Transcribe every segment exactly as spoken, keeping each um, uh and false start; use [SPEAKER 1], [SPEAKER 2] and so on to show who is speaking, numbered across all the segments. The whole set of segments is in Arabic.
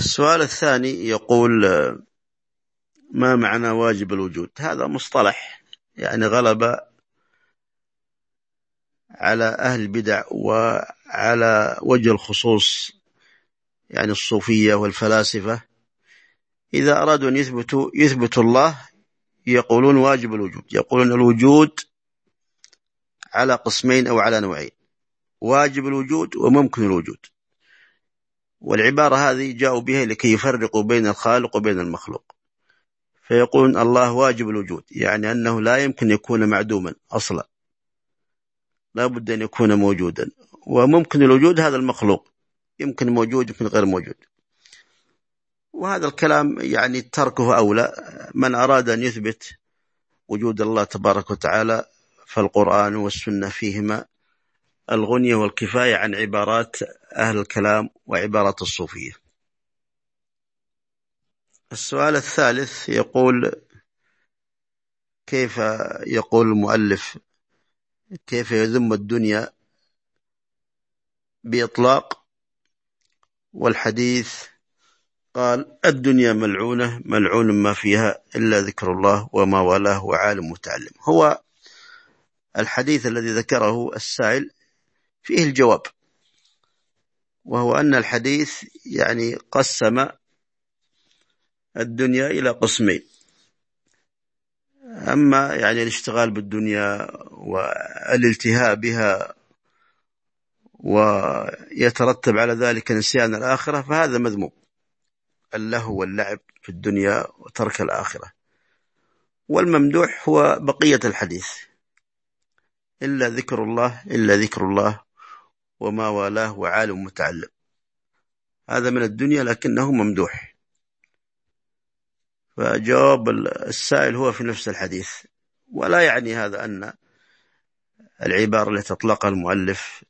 [SPEAKER 1] السؤال الثاني يقول: ما معنى واجب الوجود؟ هذا مصطلح يعني غلب على أهل البدع وعلى وجه الخصوص يعني الصوفية والفلاسفة. إذا أرادوا أن يثبتوا يثبتوا الله يقولون واجب الوجود، يقولون الوجود على قسمين أو على نوعين: واجب الوجود وممكن الوجود. والعبارة هذه جاءوا بها لكي يفرقوا بين الخالق وبين المخلوق، فيقولون الله واجب الوجود يعني أنه لا يمكن يكون معدوما أصلا، لا بد أن يكون موجودا. وممكن الوجود هذا المخلوق، يمكن موجود يمكن غير موجود. وهذا الكلام يعني تركه أولى. من أراد أن يثبت وجود الله تبارك وتعالى فالقرآن والسنة فيهما الغنية والكفاية عن عبارات أهل الكلام وعبارات الصوفية. السؤال الثالث يقول: كيف يقول المؤلف كيف يذم الدنيا بإطلاق والحديث قال الدنيا ملعونة ملعون ما فيها إلا ذكر الله وما والاه وعالم متعلم؟ هو الحديث الذي ذكره السائل فيه الجواب، وهو أن الحديث يعني قسم الدنيا إلى قسمين: أما يعني الاشتغال بالدنيا والالتهاء بها ويترتب على ذلك نسيان الآخرة فهذا مذموم، اللهو واللعب في الدنيا وترك الآخرة. والممدوح هو بقية الحديث: إلا ذكر الله إلا ذكر الله وما والاه وعالم متعلم. هذا من الدنيا لكنه ممدوح. فجواب السائل هو في نفس الحديث، ولا يعني هذا أن العبارة التي أطلقها المؤلف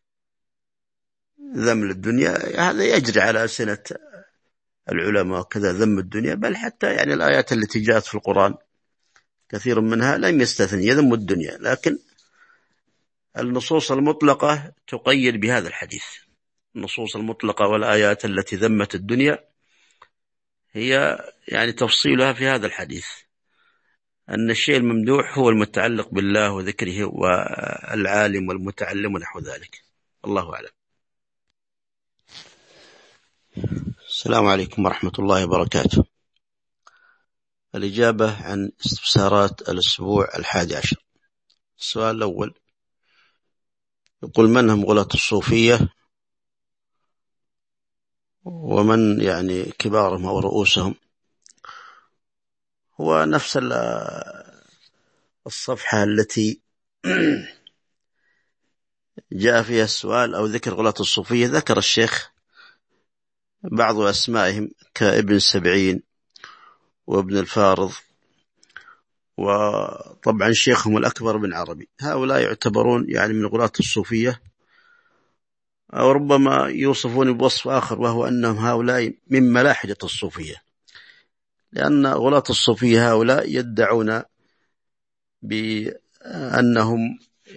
[SPEAKER 1] ذم للدنيا هذا يجري على ألسنة العلماء كذا ذم الدنيا، بل حتى يعني الآيات التي جاءت في القرآن كثير منها لم يستثني يذم الدنيا، لكن النصوص المطلقة تقيد بهذا الحديث. النصوص المطلقة والآيات التي ذمت الدنيا هي يعني تفصيلها في هذا الحديث، أن الشيء الممدوح هو المتعلق بالله وذكره والعالم والمتعلم ونحو ذلك. الله أعلم. السلام عليكم ورحمة الله وبركاته. الإجابة عن استفسارات الأسبوع الحادي عشر. السؤال الأول يقول: من هم غلاة الصوفية ومن يعني كبارهم أو رؤوسهم؟ هو نفس الصفحة التي جاء فيها السؤال أو ذكر غلاة الصوفية ذكر الشيخ بعض أسمائهم كابن سبعين وابن الفارض، وطبعا شيخهم الأكبر بن عربي. هؤلاء يعتبرون يعني من غلاة الصوفية، أو ربما يوصفون بوصف آخر وهو أنهم هؤلاء من ملاحدة الصوفية، لأن غلاة الصوفية هؤلاء يدعون بأنهم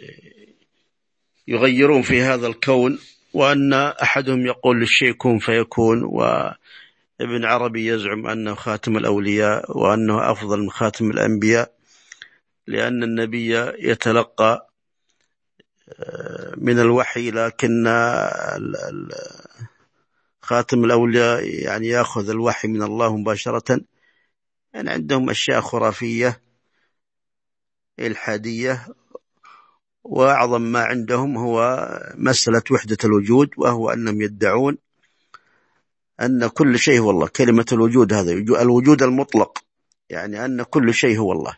[SPEAKER 1] يغيرون في هذا الكون، وأن أحدهم يقول للشيء كن فيكون، وابن عربي يزعم أنه خاتم الأولياء وأنه أفضل من خاتم الأنبياء، لأن النبي يتلقى من الوحي لكن خاتم الأولياء يعني يأخذ الوحي من الله مباشرة. يعني عندهم أشياء خرافية إلحادية، وأعظم ما عندهم هو مسألة وحدة الوجود، وهو أنهم يدعون أن كل شيء هو الله. كلمة الوجود هذا الوجود المطلق، يعني أن كل شيء هو الله.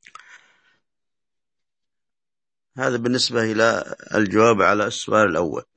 [SPEAKER 1] هذا بالنسبة إلى الجواب على السؤال الأول.